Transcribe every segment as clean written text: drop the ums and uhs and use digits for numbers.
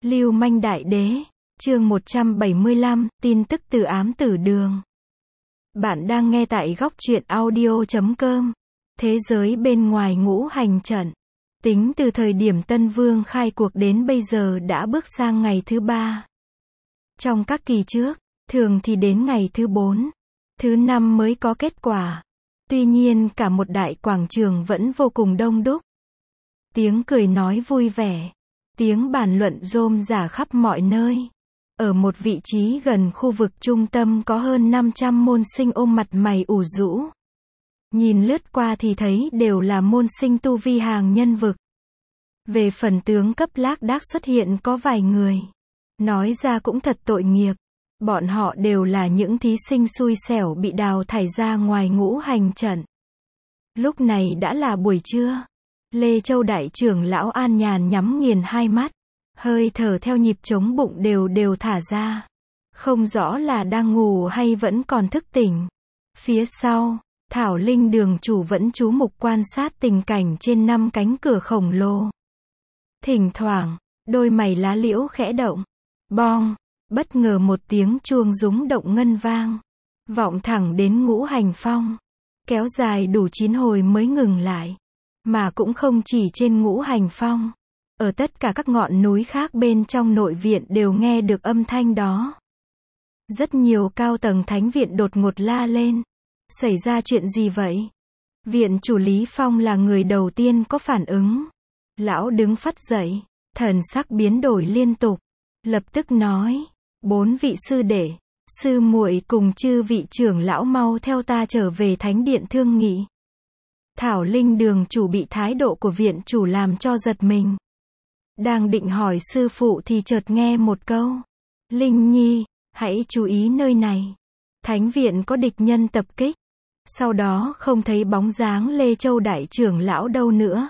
Lưu manh đại đế, chương 175, tin tức từ ám tử đường. Bạn đang nghe tại góc truyện audio.com. Thế giới bên ngoài ngũ hành trận. Tính từ thời điểm Tân Vương khai cuộc đến bây giờ đã bước sang ngày thứ 3. Trong các kỳ trước, thường thì đến ngày thứ 4, thứ 5 mới có kết quả. Tuy nhiên cả một đại quảng trường vẫn vô cùng đông đúc. Tiếng cười nói vui vẻ, tiếng bàn luận rôm rả khắp mọi nơi. Ở một vị trí gần khu vực trung tâm có hơn 500 môn sinh ôm mặt mày ủ rũ. Nhìn lướt qua thì thấy đều là môn sinh tu vi hàng nhân vực. Về phần tướng cấp lác đác xuất hiện có vài người. Nói ra cũng thật tội nghiệp. Bọn họ đều là những thí sinh xui xẻo bị đào thải ra ngoài ngũ hành trận. Lúc này đã là buổi trưa. Lê Châu đại trưởng lão an nhàn nhắm nghiền hai mắt. Hơi thở theo nhịp trống bụng đều đều thả ra. Không rõ là đang ngủ hay vẫn còn thức tỉnh. Phía sau, Thảo Linh đường chủ vẫn chú mục quan sát tình cảnh trên 5 cánh cửa khổng lồ. Thỉnh thoảng, đôi mày lá liễu khẽ động. Bong, bất ngờ một tiếng chuông rúng động ngân vang. Vọng thẳng đến ngũ hành phong. Kéo dài đủ 9 hồi mới ngừng lại. Mà cũng không chỉ trên ngũ hành phong. Ở tất cả các ngọn núi khác bên trong nội viện đều nghe được âm thanh đó. Rất nhiều cao tầng thánh viện đột ngột la lên. Xảy ra chuyện gì vậy? Viện chủ Lý Phong là người đầu tiên có phản ứng. Lão đứng phắt dậy, thần sắc biến đổi liên tục. Lập tức nói, 4 vị sư đệ, sư muội cùng chư vị trưởng lão mau theo ta trở về thánh điện thương nghị. Thảo Linh đường chủ bị thái độ của viện chủ làm cho giật mình. Đang định hỏi sư phụ thì chợt nghe một câu. Linh Nhi, hãy chú ý nơi này. Thánh viện có địch nhân tập kích. Sau đó không thấy bóng dáng Lê Châu đại trưởng lão đâu nữa.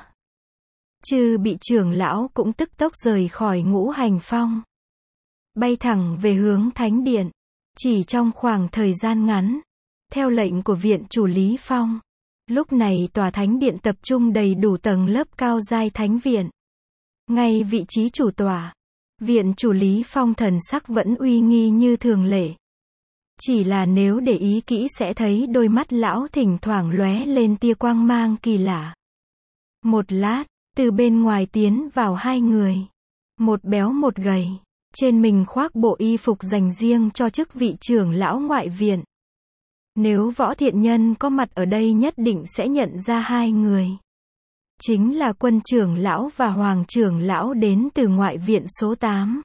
Chư bị trưởng lão cũng tức tốc rời khỏi ngũ hành phong. Bay thẳng về hướng thánh điện. Chỉ trong khoảng thời gian ngắn. Theo lệnh của viện chủ Lý Phong. Lúc này tòa thánh điện tập trung đầy đủ tầng lớp cao giai thánh viện. Ngay vị trí chủ tòa, viện chủ Lý Phong thần sắc vẫn uy nghi như thường lệ. Chỉ là nếu để ý kỹ sẽ thấy đôi mắt lão thỉnh thoảng lóe lên tia quang mang kỳ lạ. Một lát, từ bên ngoài tiến vào 2 người. Một béo một gầy, trên mình khoác bộ y phục dành riêng cho chức vị trưởng lão ngoại viện. Nếu Võ Thiện Nhân có mặt ở đây nhất định sẽ nhận ra 2 người. Chính là Quân trưởng lão và Hoàng trưởng lão đến từ ngoại viện số 8.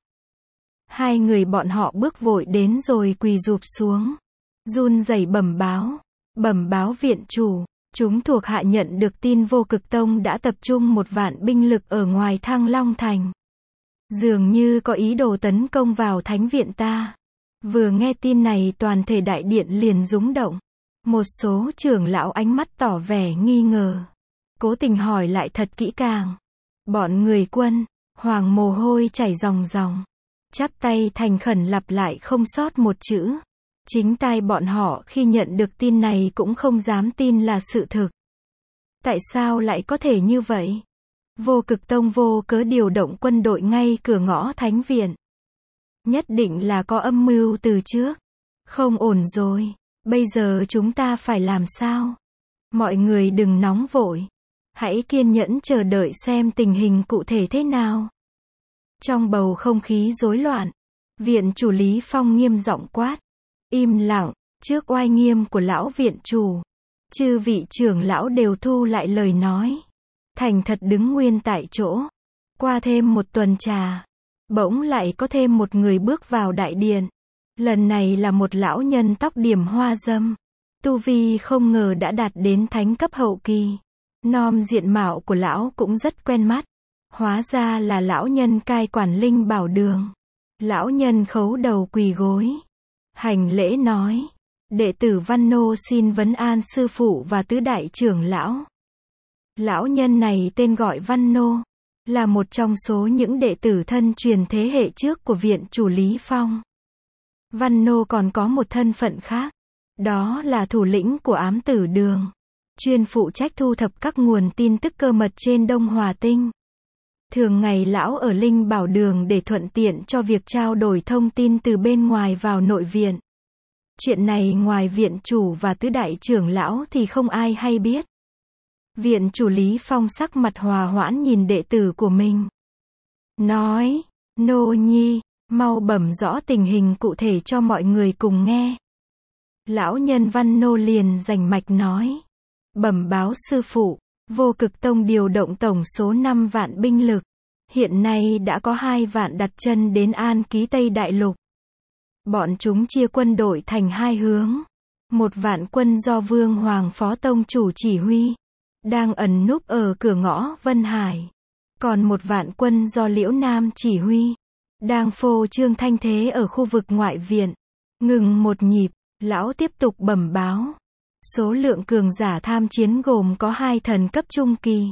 2 người bọn họ bước vội đến rồi quỳ rụp xuống. Run rẩy bẩm báo viện chủ. Chúng thuộc hạ nhận được tin Vô Cực Tông đã tập trung 1 vạn binh lực ở ngoài Thăng Long Thành. Dường như có ý đồ tấn công vào thánh viện ta. Vừa nghe tin này toàn thể đại điện liền rúng động. Một số trưởng lão ánh mắt tỏ vẻ nghi ngờ. Cố tình hỏi lại thật kỹ càng. Bọn người Quân, Hoàng mồ hôi chảy ròng ròng. Chắp tay thành khẩn lặp lại không sót một chữ. Chính tai bọn họ khi nhận được tin này cũng không dám tin là sự thực. Tại sao lại có thể như vậy? Vô Cực Tông vô cớ điều động quân đội ngay cửa ngõ thánh viện. Nhất định là có âm mưu từ trước. Không ổn rồi. Bây giờ chúng ta phải làm sao? Mọi người đừng nóng vội. Hãy kiên nhẫn chờ đợi xem tình hình cụ thể thế nào. Trong bầu không khí rối loạn, viện chủ Lý Phong nghiêm giọng quát. Im lặng, trước oai nghiêm của lão viện chủ. Chư vị trưởng lão đều thu lại lời nói. Thành thật đứng nguyên tại chỗ. Qua thêm 1 tuần trà. Bỗng lại có thêm một người bước vào đại điện. Lần này là một lão nhân tóc điểm hoa dâm. Tu vi không ngờ đã đạt đến thánh cấp hậu kỳ. Nom diện mạo của lão cũng rất quen mắt. Hóa ra là lão nhân cai quản Linh Bảo Đường. Lão nhân khấu đầu quỳ gối. Hành lễ nói. Đệ tử Văn Nô xin vấn an sư phụ và tứ đại trưởng lão. Lão nhân này tên gọi Văn Nô. Là một trong số những đệ tử thân truyền thế hệ trước của viện chủ Lý Phong. Văn Nô còn có một thân phận khác. Đó là thủ lĩnh của ám tử đường. Chuyên phụ trách thu thập các nguồn tin tức cơ mật trên Đông Hòa Tinh. Thường ngày lão ở Linh Bảo Đường để thuận tiện cho việc trao đổi thông tin từ bên ngoài vào nội viện. Chuyện này ngoài viện chủ và tứ đại trưởng lão thì không ai hay biết. Viện chủ Lý Phong sắc mặt hòa hoãn nhìn đệ tử của mình. Nói, nô nhi, mau bẩm rõ tình hình cụ thể cho mọi người cùng nghe. Lão nhân Văn Nô liền rành mạch nói. Bẩm báo sư phụ, Vô Cực Tông điều động tổng số 5 vạn binh lực. Hiện nay đã có 2 vạn đặt chân đến An Ký Tây Đại Lục. Bọn chúng chia quân đội thành 2 hướng. 1 vạn quân do Vương Hoàng Phó Tông chủ chỉ huy, đang ẩn núp ở cửa ngõ Vân Hải. Còn 1 vạn quân do Liễu Nam chỉ huy, đang phô trương thanh thế ở khu vực ngoại viện. Ngừng một nhịp, lão tiếp tục bẩm báo. Số lượng cường giả tham chiến gồm có 2 thần cấp trung kỳ,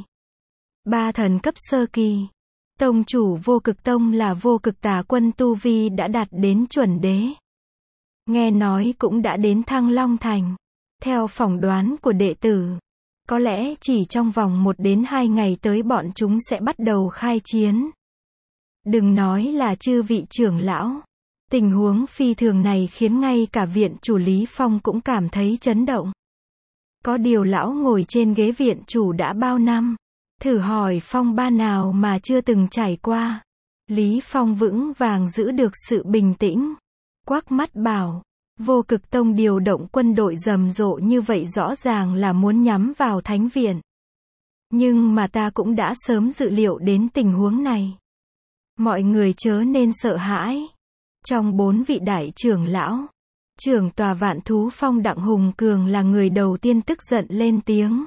3 thần cấp sơ kỳ. Tông chủ Vô Cực Tông là Vô Cực Tà Quân tu vi đã đạt đến chuẩn đế. Nghe nói cũng đã đến Thăng Long Thành. Theo phỏng đoán của đệ tử, có lẽ chỉ trong vòng 1 đến 2 ngày tới bọn chúng sẽ bắt đầu khai chiến. Đừng nói là chư vị trưởng lão. Tình huống phi thường này khiến ngay cả viện chủ Lý Phong cũng cảm thấy chấn động. Có điều lão ngồi trên ghế viện chủ đã bao năm, thử hỏi phong ba nào mà chưa từng trải qua. Lý Phong vững vàng giữ được sự bình tĩnh, quắc mắt bảo, Vô Cực Tông điều động quân đội rầm rộ như vậy rõ ràng là muốn nhắm vào thánh viện. Nhưng mà ta cũng đã sớm dự liệu đến tình huống này. Mọi người chớ nên sợ hãi. Trong 4 vị đại trưởng lão, trưởng tòa Vạn Thú Phong Đặng Hùng Cường là người đầu tiên tức giận lên tiếng.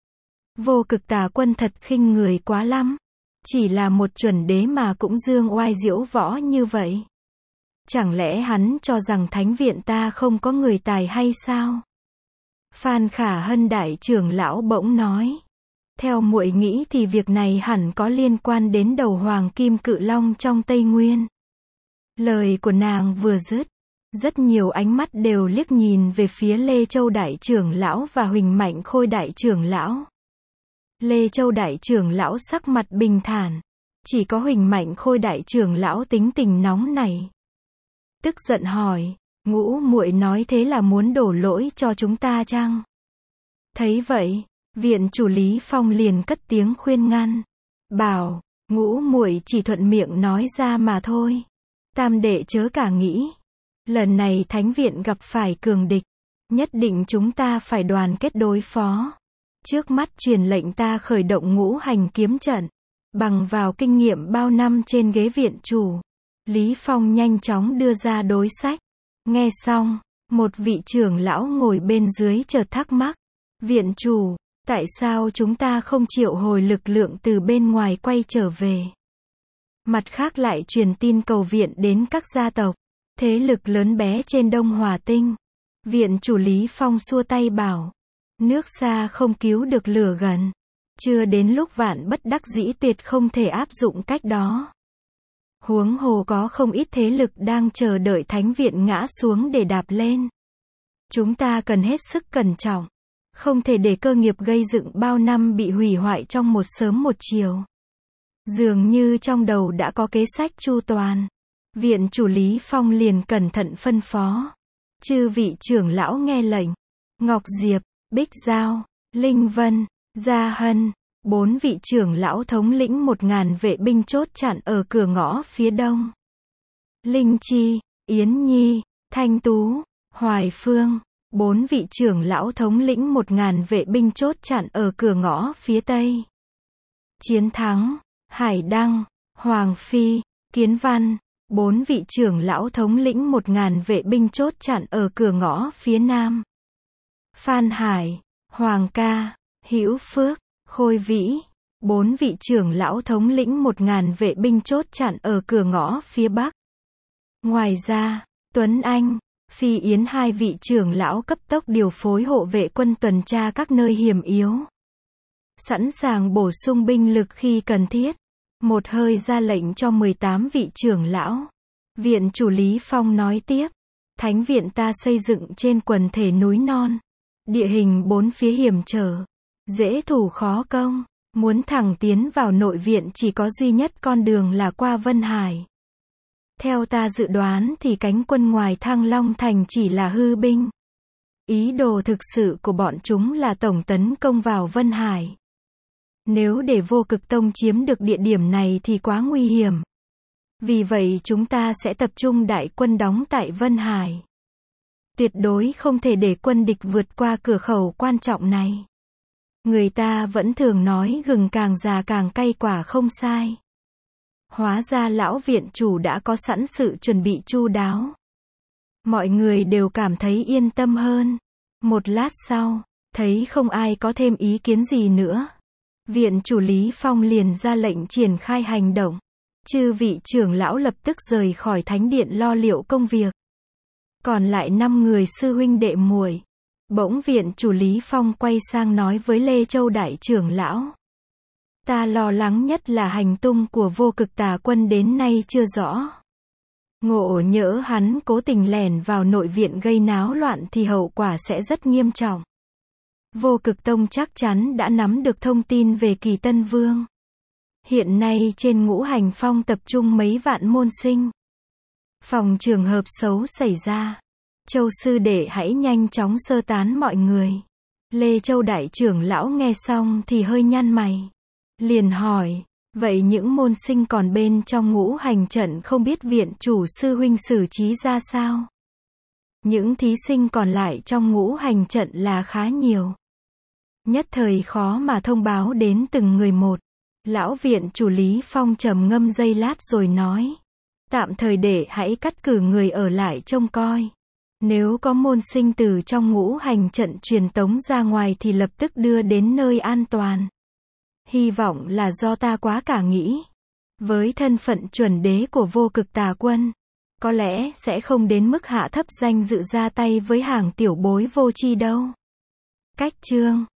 Vô Cực Tà Quân thật khinh người quá lắm. Chỉ là một chuẩn đế mà cũng dương oai diễu võ như vậy. Chẳng lẽ hắn cho rằng thánh viện ta không có người tài hay sao? Phan Khả Hân đại trưởng lão bỗng nói. Theo muội nghĩ thì việc này hẳn có liên quan đến đầu hoàng kim cự long trong Tây Nguyên. Lời của nàng vừa dứt, rất nhiều ánh mắt đều liếc nhìn về phía Lê Châu đại trưởng lão và Huỳnh Mạnh Khôi đại trưởng lão. Lê Châu đại trưởng lão sắc mặt bình thản, chỉ có Huỳnh Mạnh Khôi đại trưởng lão tính tình nóng nảy. Tức giận hỏi, Ngũ muội nói thế là muốn đổ lỗi cho chúng ta chăng? Thấy vậy, viện chủ Lý Phong liền cất tiếng khuyên ngăn, bảo, Ngũ muội chỉ thuận miệng nói ra mà thôi. Tam đệ chớ cả nghĩ, lần này thánh viện gặp phải cường địch, nhất định chúng ta phải đoàn kết đối phó. Trước mắt truyền lệnh ta khởi động Ngũ Hành kiếm trận, bằng vào kinh nghiệm bao năm trên ghế viện chủ. Lý Phong nhanh chóng đưa ra đối sách. Nghe xong, một vị trưởng lão ngồi bên dưới chợt thắc mắc. Viện chủ, tại sao chúng ta không triệu hồi lực lượng từ bên ngoài quay trở về? Mặt khác lại truyền tin cầu viện đến các gia tộc, thế lực lớn bé trên Đông Hòa Tinh. Viện chủ Lý Phong xua tay bảo, nước xa không cứu được lửa gần. Chưa đến lúc vạn bất đắc dĩ tuyệt không thể áp dụng cách đó. Huống hồ có không ít thế lực đang chờ đợi thánh viện ngã xuống để đạp lên. Chúng ta cần hết sức cẩn trọng, không thể để cơ nghiệp gây dựng bao năm bị hủy hoại trong một sớm một chiều. Dường như trong đầu đã có kế sách chu toàn. Viện chủ Lý Phong liền cẩn thận phân phó. Chư vị trưởng lão nghe lệnh. Ngọc Diệp, Bích Giao, Linh Vân, Gia Hân, 4 vị trưởng lão thống lĩnh 1000 vệ binh chốt chặn ở cửa ngõ phía đông. Linh Chi, Yến Nhi, Thanh Tú, Hoài Phương, 4 vị trưởng lão thống lĩnh 1000 vệ binh chốt chặn ở cửa ngõ phía tây. Chiến Thắng, Hải Đăng, Hoàng Phi, Kiến Văn, 4 vị trưởng lão thống lĩnh 1000 vệ binh chốt chặn ở cửa ngõ phía nam. Phan Hải, Hoàng Ca, Hữu Phước, Khôi Vĩ, 4 vị trưởng lão thống lĩnh 1000 vệ binh chốt chặn ở cửa ngõ phía bắc. Ngoài ra, Tuấn Anh, Phi Yến 2 vị trưởng lão cấp tốc điều phối hộ vệ quân tuần tra các nơi hiểm yếu, sẵn sàng bổ sung binh lực khi cần thiết. Một hơi ra lệnh cho 18 vị trưởng lão. Viện chủ Lý Phong nói tiếp, thánh viện ta xây dựng trên quần thể núi non, địa hình 4 phía hiểm trở, dễ thủ khó công. Muốn thẳng tiến vào nội viện chỉ có duy nhất con đường là qua Vân Hải. Theo ta dự đoán thì cánh quân ngoài Thăng Long Thành chỉ là hư binh. Ý đồ thực sự của bọn chúng là tổng tấn công vào Vân Hải. Nếu để Vô Cực Tông chiếm được địa điểm này thì quá nguy hiểm. Vì vậy chúng ta sẽ tập trung đại quân đóng tại Vân Hải. Tuyệt đối không thể để quân địch vượt qua cửa khẩu quan trọng này. Người ta vẫn thường nói gừng càng già càng cay, quả không sai. Hóa ra lão viện chủ đã có sẵn sự chuẩn bị chu đáo. Mọi người đều cảm thấy yên tâm hơn. Một lát sau, thấy không ai có thêm ý kiến gì nữa. Viện chủ Lý Phong liền ra lệnh triển khai hành động. Chư vị trưởng lão lập tức rời khỏi thánh điện lo liệu công việc. Còn lại 5 người sư huynh đệ muội. Bỗng viện chủ Lý Phong quay sang nói với Lê Châu đại trưởng lão. Ta lo lắng nhất là hành tung của Vô Cực Tà Quân đến nay chưa rõ. Ngộ nhỡ hắn cố tình lẻn vào nội viện gây náo loạn thì hậu quả sẽ rất nghiêm trọng. Vô Cực Tông chắc chắn đã nắm được thông tin về Kỳ Tân Vương. Hiện nay trên Ngũ Hành Phong tập trung mấy vạn môn sinh. Phòng trường hợp xấu xảy ra, Châu sư đệ hãy nhanh chóng sơ tán mọi người. Lê Châu đại trưởng lão nghe xong thì hơi nhăn mày. Liền hỏi, vậy những môn sinh còn bên trong Ngũ Hành trận không biết viện chủ sư huynh xử trí ra sao? Những thí sinh còn lại trong Ngũ Hành trận là khá nhiều. Nhất thời khó mà thông báo đến từng người một. Lão viện chủ Lý Phong trầm ngâm giây lát rồi nói. Tạm thời để hãy cắt cử người ở lại trông coi. Nếu có môn sinh từ trong Ngũ Hành trận truyền tống ra ngoài thì lập tức đưa đến nơi an toàn. Hy vọng là do ta quá cả nghĩ. Với thân phận chuẩn đế của Vô Cực Tà Quân, có lẽ sẽ không đến mức hạ thấp danh dự ra tay với hàng tiểu bối vô tri đâu. Cách chương